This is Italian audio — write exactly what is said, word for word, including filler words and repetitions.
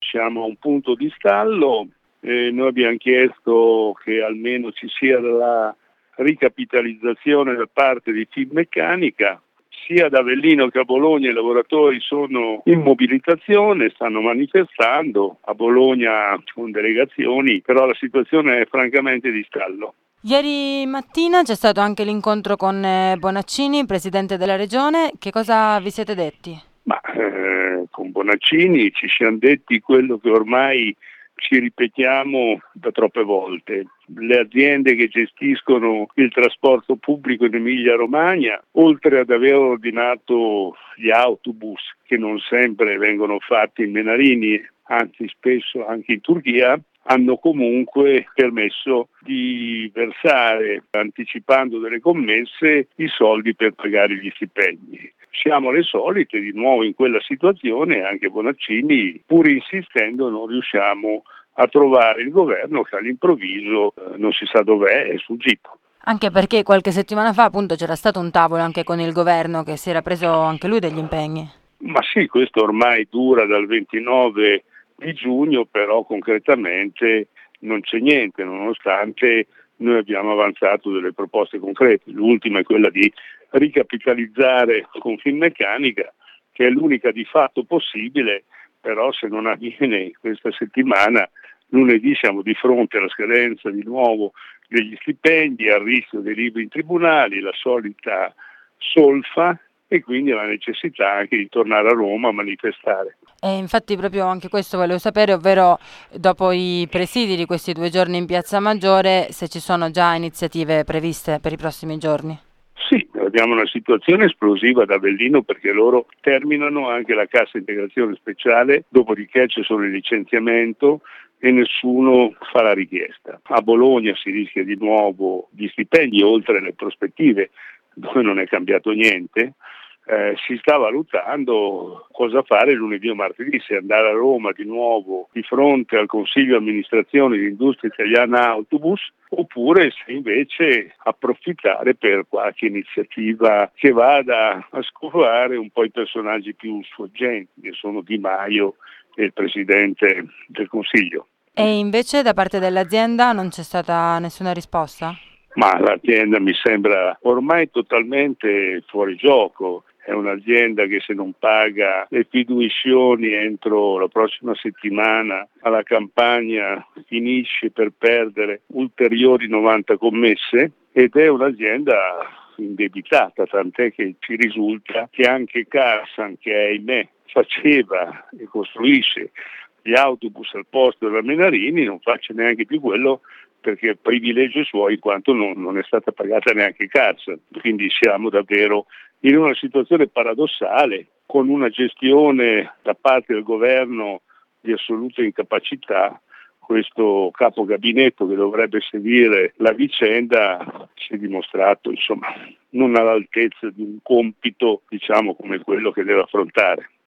Siamo a un punto di stallo, eh, noi abbiamo chiesto che almeno ci sia la ricapitalizzazione da parte di Finmeccanica. Sia ad Avellino che a Bologna i lavoratori sono in mobilitazione, stanno manifestando, a Bologna con delegazioni, però la situazione è francamente di stallo. Ieri mattina c'è stato anche l'incontro con Bonaccini, presidente della regione. Che cosa vi siete detti? Ma eh, con Bonaccini ci siamo detti quello che ormai ci ripetiamo da troppe volte. Le aziende che gestiscono il trasporto pubblico in Emilia-Romagna, oltre ad aver ordinato gli autobus, che non sempre vengono fatti in Menarini, anzi spesso anche in Turchia, hanno comunque permesso di versare, anticipando delle commesse, i soldi per pagare gli stipendi. Siamo le solite, di nuovo in quella situazione, anche Bonaccini, pur insistendo, non riusciamo a trovare il governo che all'improvviso eh, non si sa dov'è, è sfuggito. Anche perché qualche settimana fa appunto c'era stato un tavolo anche con il governo che si era preso anche lui degli impegni. Ma sì, questo ormai dura dal ventinove di giugno, però concretamente non c'è niente, nonostante noi abbiamo avanzato delle proposte concrete. L'ultima è quella di ricapitalizzare con Finmeccanica, che è l'unica di fatto possibile, però se non avviene questa settimana, lunedì siamo di fronte alla scadenza di nuovo degli stipendi, al rischio dei libri in tribunali, la solita solfa, e quindi la necessità anche di tornare a Roma a manifestare. E infatti proprio anche questo volevo sapere, ovvero dopo i presidi di questi due giorni in Piazza Maggiore, se ci sono già iniziative previste per i prossimi giorni. Sì, abbiamo una situazione esplosiva ad Avellino perché loro terminano anche la cassa integrazione speciale, dopodiché c'è solo il licenziamento e nessuno fa la richiesta. A Bologna si rischia di nuovo gli stipendi oltre le prospettive, dove non è cambiato niente. Eh, si sta valutando cosa fare lunedì o martedì, se andare a Roma di nuovo di fronte al Consiglio amministrazione di Industria Italiana Autobus, oppure se invece approfittare per qualche iniziativa che vada a scovare un po' i personaggi più sfuggenti, che sono Di Maio e il Presidente del Consiglio. E invece da parte dell'azienda non c'è stata nessuna risposta? Ma l'azienda mi sembra ormai totalmente fuori gioco. È un'azienda che se non paga le fiducioni entro la prossima settimana alla campagna finisce per perdere ulteriori novanta commesse ed è un'azienda indebitata, tant'è che ci risulta che anche Carsan, che ahimè faceva e costruisce gli autobus al posto della Menarini, non faccia neanche più quello perché privilegio suo in quanto non, non è stata pagata neanche Carsan. Quindi siamo davvero in una situazione paradossale, con una gestione da parte del governo di assoluta incapacità. Questo capo gabinetto che dovrebbe seguire la vicenda si è dimostrato insomma non all'altezza di un compito diciamo come quello che deve affrontare.